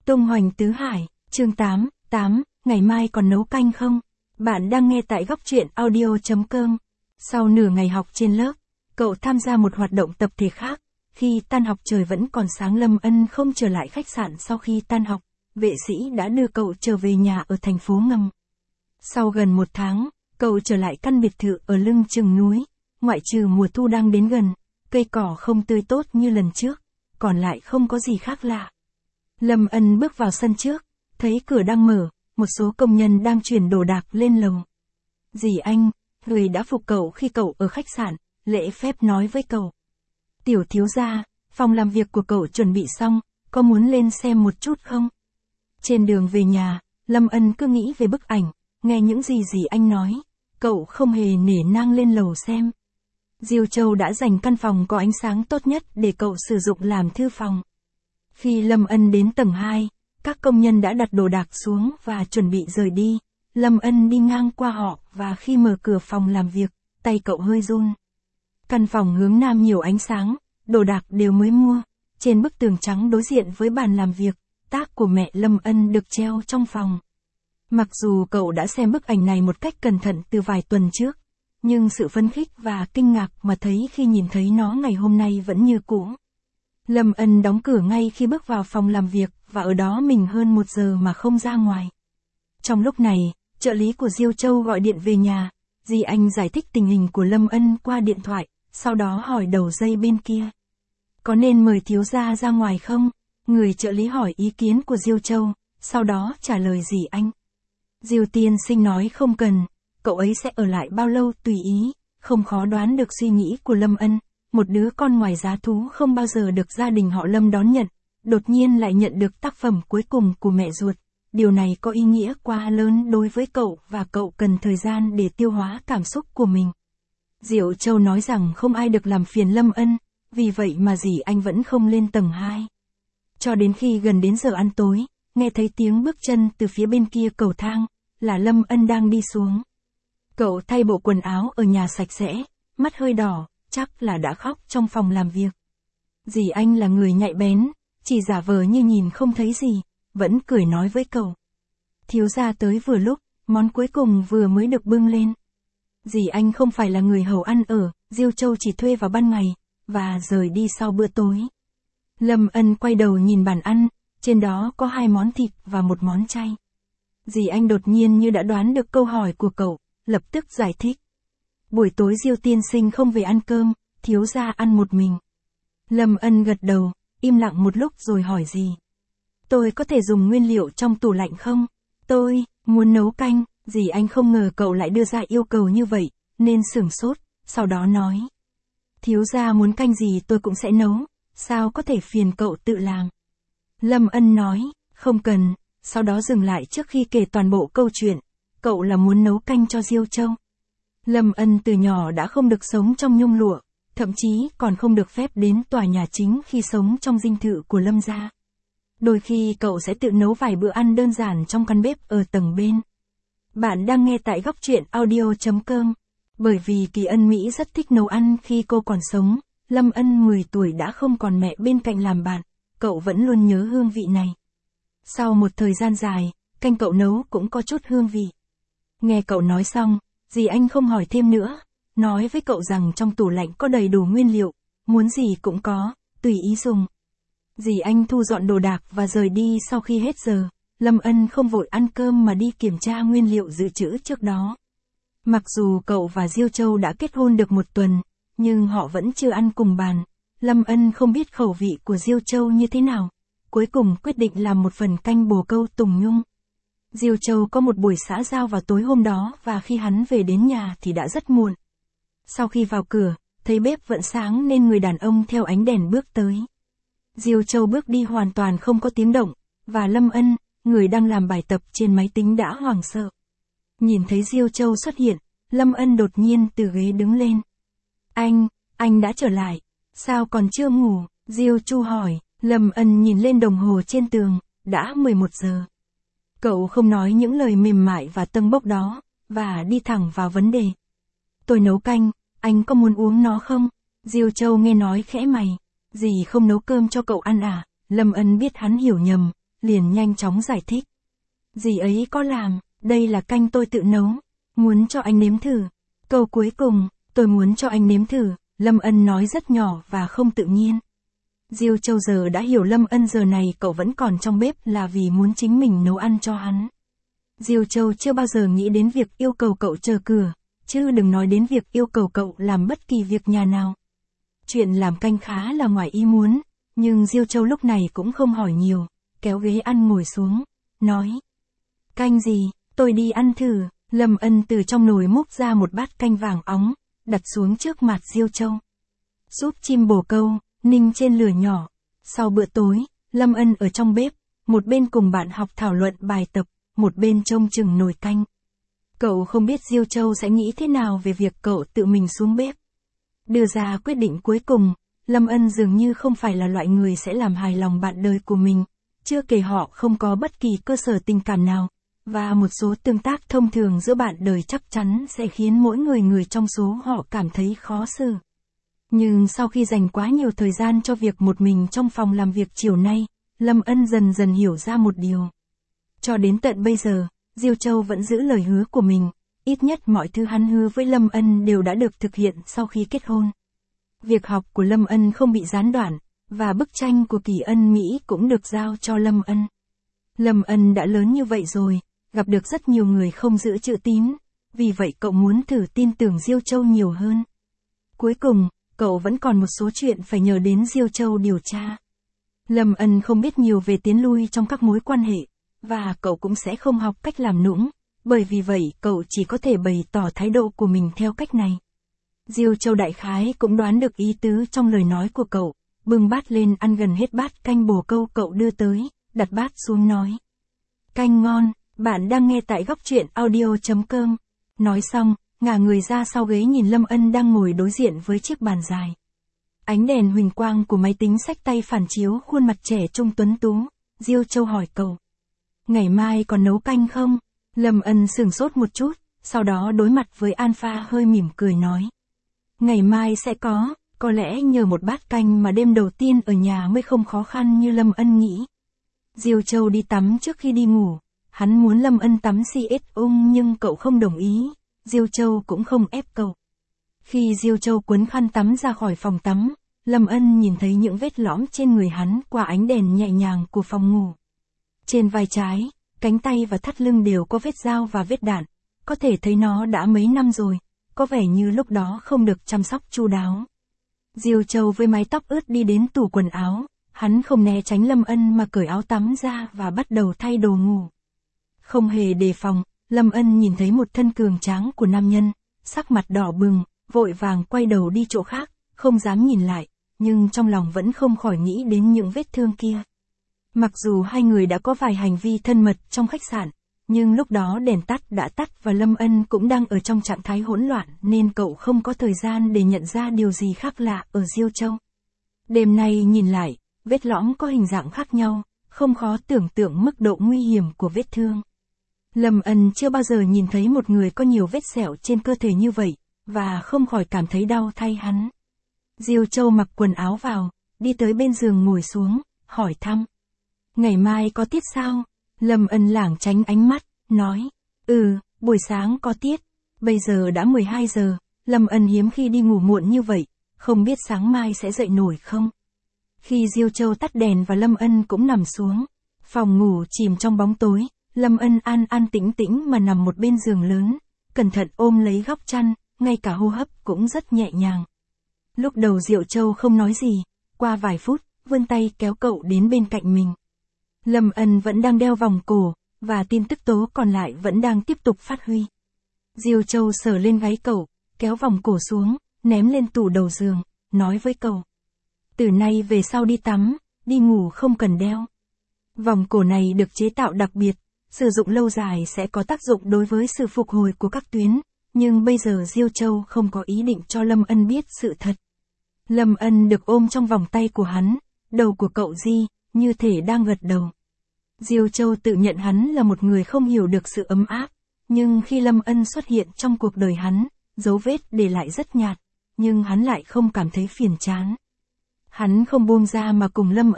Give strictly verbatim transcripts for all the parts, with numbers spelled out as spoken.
Tung hoành tứ hải, chương tám, tám, ngày mai còn nấu canh không? Bạn đang nghe tại góc truyện audio chấm com. Sau nửa ngày học trên lớp, cậu tham gia một hoạt động tập thể khác. Khi tan học trời vẫn còn sáng, Lâm Ân không trở lại khách sạn sau khi tan học. Vệ sĩ đã đưa cậu trở về nhà ở thành phố ngầm. Sau gần một tháng, cậu trở lại căn biệt thự ở lưng chừng núi. Ngoại trừ mùa thu đang đến gần, cây cỏ không tươi tốt như lần trước, còn lại không có gì khác lạ. Lâm Ân bước vào sân trước, thấy cửa đang mở, một số công nhân đang chuyển đồ đạc lên lầu. Dì anh, người đã phục cậu khi cậu ở khách sạn, lễ phép nói với cậu. Tiểu thiếu gia, phòng làm việc của cậu chuẩn bị xong, có muốn lên xem một chút không? Trên đường về nhà, Lâm Ân cứ nghĩ về bức ảnh, nghe những gì dì anh nói, cậu không hề nể nang lên lầu xem. Diêu Châu đã dành căn phòng có ánh sáng tốt nhất để cậu sử dụng làm thư phòng. Khi Lâm Ân đến tầng hai, các công nhân đã đặt đồ đạc xuống và chuẩn bị rời đi. Lâm Ân đi ngang qua họ và khi mở cửa phòng làm việc, tay cậu hơi run. Căn phòng hướng nam nhiều ánh sáng, đồ đạc đều mới mua. Trên bức tường trắng đối diện với bàn làm việc, tác của mẹ Lâm Ân được treo trong phòng. Mặc dù cậu đã xem bức ảnh này một cách cẩn thận từ vài tuần trước, nhưng sự phấn khích và kinh ngạc mà thấy khi nhìn thấy nó ngày hôm nay vẫn như cũ. Lâm Ân đóng cửa ngay khi bước vào phòng làm việc và ở đó mình hơn một giờ mà không ra ngoài. Trong lúc này, trợ lý của Diêu Châu gọi điện về nhà, dì anh giải thích tình hình của Lâm Ân qua điện thoại, sau đó hỏi đầu dây bên kia. Có nên mời thiếu gia ra ngoài không? Người trợ lý hỏi ý kiến của Diêu Châu, sau đó trả lời dì anh. Diêu tiên sinh nói không cần, cậu ấy sẽ ở lại bao lâu tùy ý, không khó đoán được suy nghĩ của Lâm Ân. Một đứa con ngoài giá thú không bao giờ được gia đình họ Lâm đón nhận, đột nhiên lại nhận được tác phẩm cuối cùng của mẹ ruột. Điều này có ý nghĩa quá lớn đối với cậu và cậu cần thời gian để tiêu hóa cảm xúc của mình. Diệu Châu nói rằng không ai được làm phiền Lâm Ân, vì vậy mà dì anh vẫn không lên tầng hai. Cho đến khi gần đến giờ ăn tối, nghe thấy tiếng bước chân từ phía bên kia cầu thang, là Lâm Ân đang đi xuống. Cậu thay bộ quần áo ở nhà sạch sẽ, mắt hơi đỏ, chắc là đã khóc trong phòng làm việc. Dì anh là người nhạy bén, chỉ giả vờ như nhìn không thấy gì, vẫn cười nói với cậu. Thiếu gia tới vừa lúc, món cuối cùng vừa mới được bưng lên. Dì anh không phải là người hầu ăn ở, Diêu Châu chỉ thuê vào ban ngày, và rời đi sau bữa tối. Lâm Ân quay đầu nhìn bàn ăn, trên đó có hai món thịt và một món chay. Dì anh đột nhiên như đã đoán được câu hỏi của cậu, lập tức giải thích. Buổi tối Diêu tiên sinh không về ăn cơm, thiếu gia ăn một mình. Lâm Ân gật đầu, im lặng một lúc rồi hỏi gì. Tôi có thể dùng nguyên liệu trong tủ lạnh không? Tôi muốn nấu canh. Dì anh không ngờ cậu lại đưa ra yêu cầu như vậy, nên sửng sốt, sau đó nói. Thiếu gia muốn canh gì tôi cũng sẽ nấu, sao có thể phiền cậu tự làm. Lâm Ân nói, không cần, sau đó dừng lại trước khi kể toàn bộ câu chuyện. Cậu là muốn nấu canh cho Diêu Châu. Lâm Ân từ nhỏ đã không được sống trong nhung lụa, thậm chí còn không được phép đến tòa nhà chính khi sống trong dinh thự của Lâm gia. Đôi khi cậu sẽ tự nấu vài bữa ăn đơn giản trong căn bếp ở tầng bên. Bạn đang nghe tại góc truyện audio chấm com. Bởi vì Kỳ Ân Mỹ rất thích nấu ăn khi cô còn sống, Lâm Ân mười tuổi đã không còn mẹ bên cạnh làm bạn, cậu vẫn luôn nhớ hương vị này. Sau một thời gian dài, canh cậu nấu cũng có chút hương vị. Nghe cậu nói xong, dì anh không hỏi thêm nữa, nói với cậu rằng trong tủ lạnh có đầy đủ nguyên liệu, muốn gì cũng có, tùy ý dùng. Dì anh thu dọn đồ đạc và rời đi sau khi hết giờ. Lâm Ân không vội ăn cơm mà đi kiểm tra nguyên liệu dự trữ trước đó. Mặc dù cậu và Diêu Châu đã kết hôn được một tuần, nhưng họ vẫn chưa ăn cùng bàn. Lâm Ân không biết khẩu vị của Diêu Châu như thế nào, cuối cùng quyết định làm một phần canh bồ câu tùng nhung. Diêu Châu có một buổi xã giao vào tối hôm đó và khi hắn về đến nhà thì đã rất muộn. Sau khi vào cửa, thấy bếp vẫn sáng nên người đàn ông theo ánh đèn bước tới. Diêu Châu bước đi hoàn toàn không có tiếng động, và Lâm Ân, người đang làm bài tập trên máy tính đã hoảng sợ. Nhìn thấy Diêu Châu xuất hiện, Lâm Ân đột nhiên từ ghế đứng lên. Anh, anh đã trở lại, sao còn chưa ngủ? Diêu Chu hỏi. Lâm Ân nhìn lên đồng hồ trên tường, đã mười một giờ. Cậu không nói những lời mềm mại và tâng bốc đó, và đi thẳng vào vấn đề. Tôi nấu canh, anh có muốn uống nó không? Diêu Châu nghe nói khẽ mày. Dì không nấu cơm cho cậu ăn à? Lâm Ân biết hắn hiểu nhầm, liền nhanh chóng giải thích. Dì ấy có làm, đây là canh tôi tự nấu, muốn cho anh nếm thử. Câu cuối cùng, tôi muốn cho anh nếm thử, Lâm Ân nói rất nhỏ và không tự nhiên. Diêu Châu giờ đã hiểu Lâm Ân giờ này cậu vẫn còn trong bếp là vì muốn chính mình nấu ăn cho hắn. Diêu Châu chưa bao giờ nghĩ đến việc yêu cầu cậu chờ cửa, chứ đừng nói đến việc yêu cầu cậu làm bất kỳ việc nhà nào. Chuyện làm canh khá là ngoài ý muốn, nhưng Diêu Châu lúc này cũng không hỏi nhiều, kéo ghế ăn ngồi xuống, nói. Canh gì, tôi đi ăn thử. Lâm Ân từ trong nồi múc ra một bát canh vàng óng, đặt xuống trước mặt Diêu Châu. Súp chim bồ câu, ninh trên lửa nhỏ. Sau bữa tối, Lâm Ân ở trong bếp, một bên cùng bạn học thảo luận bài tập, một bên trông chừng nồi canh. Cậu không biết Diêu Châu sẽ nghĩ thế nào về việc cậu tự mình xuống bếp. Đưa ra quyết định cuối cùng, Lâm Ân dường như không phải là loại người sẽ làm hài lòng bạn đời của mình, chưa kể họ không có bất kỳ cơ sở tình cảm nào, và một số tương tác thông thường giữa bạn đời chắc chắn sẽ khiến mỗi người người trong số họ cảm thấy khó xử. Nhưng sau khi dành quá nhiều thời gian cho việc một mình trong phòng làm việc chiều nay, Lâm Ân dần dần hiểu ra một điều. Cho đến tận bây giờ, Diêu Châu vẫn giữ lời hứa của mình, ít nhất mọi thứ hắn hứa với Lâm Ân đều đã được thực hiện sau khi kết hôn. Việc học của Lâm Ân không bị gián đoạn, và bức tranh của Kỳ Ân Mỹ cũng được giao cho Lâm Ân. Lâm Ân đã lớn như vậy rồi, gặp được rất nhiều người không giữ chữ tín, vì vậy cậu muốn thử tin tưởng Diêu Châu nhiều hơn. Cuối cùng, cậu vẫn còn một số chuyện phải nhờ đến Diêu Châu điều tra. Lâm Ân không biết nhiều về tiến lui trong các mối quan hệ, và cậu cũng sẽ không học cách làm nũng, bởi vì vậy cậu chỉ có thể bày tỏ thái độ của mình theo cách này. Diêu Châu đại khái cũng đoán được ý tứ trong lời nói của cậu, bưng bát lên ăn gần hết bát canh bồ câu cậu đưa tới, đặt bát xuống nói. Canh ngon, bạn đang nghe tại góc truyện audio chấm com. Nói xong, ngả người ra sau ghế nhìn Lâm Ân đang ngồi đối diện với chiếc bàn dài. Ánh đèn huỳnh quang của máy tính xách tay phản chiếu khuôn mặt trẻ trung tuấn tú. Diêu Châu hỏi cậu. Ngày mai còn nấu canh không? Lâm Ân sửng sốt một chút, sau đó đối mặt với Alpha hơi mỉm cười nói. Ngày mai sẽ có, có lẽ nhờ một bát canh mà đêm đầu tiên ở nhà mới không khó khăn như Lâm Ân nghĩ. Diêu Châu đi tắm trước khi đi ngủ. Hắn muốn Lâm Ân tắm si ết ung nhưng cậu không đồng ý, Diêu Châu cũng không ép cậu. Khi Diêu Châu quấn khăn tắm ra khỏi phòng tắm, Lâm Ân nhìn thấy những vết lõm trên người hắn qua ánh đèn nhẹ nhàng của phòng ngủ. Trên vai trái, cánh tay và thắt lưng đều có vết dao và vết đạn, có thể thấy nó đã mấy năm rồi, có vẻ như lúc đó không được chăm sóc chu đáo. Diêu Châu với mái tóc ướt đi đến tủ quần áo, hắn không né tránh Lâm Ân mà cởi áo tắm ra và bắt đầu thay đồ ngủ. Không hề đề phòng, Lâm Ân nhìn thấy một thân cường tráng của nam nhân, sắc mặt đỏ bừng, vội vàng quay đầu đi chỗ khác, không dám nhìn lại, nhưng trong lòng vẫn không khỏi nghĩ đến những vết thương kia. Mặc dù hai người đã có vài hành vi thân mật trong khách sạn, nhưng lúc đó đèn tắt đã tắt và Lâm Ân cũng đang ở trong trạng thái hỗn loạn nên cậu không có thời gian để nhận ra điều gì khác lạ ở Diêu Châu. Đêm nay nhìn lại, vết lõm có hình dạng khác nhau, không khó tưởng tượng mức độ nguy hiểm của vết thương. Lâm Ân chưa bao giờ nhìn thấy một người có nhiều vết sẹo trên cơ thể như vậy, và không khỏi cảm thấy đau thay hắn. Diêu Châu mặc quần áo vào, đi tới bên giường ngồi xuống, hỏi thăm. Ngày mai có tiết sao? Lâm Ân lảng tránh ánh mắt, nói. Ừ, buổi sáng có tiết. Bây giờ đã mười hai giờ, Lâm Ân hiếm khi đi ngủ muộn như vậy, không biết sáng mai sẽ dậy nổi không? Khi Diêu Châu tắt đèn và Lâm Ân cũng nằm xuống, phòng ngủ chìm trong bóng tối. Lâm Ân an an tĩnh tĩnh mà nằm một bên giường lớn, cẩn thận ôm lấy góc chăn, ngay cả hô hấp cũng rất nhẹ nhàng. Lúc đầu Diêu Châu không nói gì, qua vài phút, vươn tay kéo cậu đến bên cạnh mình. Lâm Ân vẫn đang đeo vòng cổ, và tin tức tố còn lại vẫn đang tiếp tục phát huy. Diêu Châu sờ lên gáy cậu, kéo vòng cổ xuống, ném lên tủ đầu giường, nói với cậu. Từ nay về sau đi tắm, đi ngủ không cần đeo. Vòng cổ này được chế tạo đặc biệt. Sử dụng lâu dài sẽ có tác dụng đối với sự phục hồi của các tuyến, nhưng bây giờ Diêu Châu không có ý định cho Lâm Ân biết sự thật. Lâm Ân được ôm trong vòng tay của hắn, đầu của cậu di, như thể đang gật đầu. Diêu Châu tự nhận hắn là một người không hiểu được sự ấm áp, nhưng khi Lâm Ân xuất hiện trong cuộc đời hắn, dấu vết để lại rất nhạt, nhưng hắn lại không cảm thấy phiền chán. Hắn không buông ra mà cùng Lâm Ân,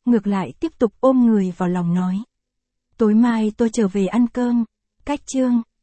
ngược lại tiếp tục ôm người vào lòng nói. Tối mai tôi trở về ăn cơm. Cách chương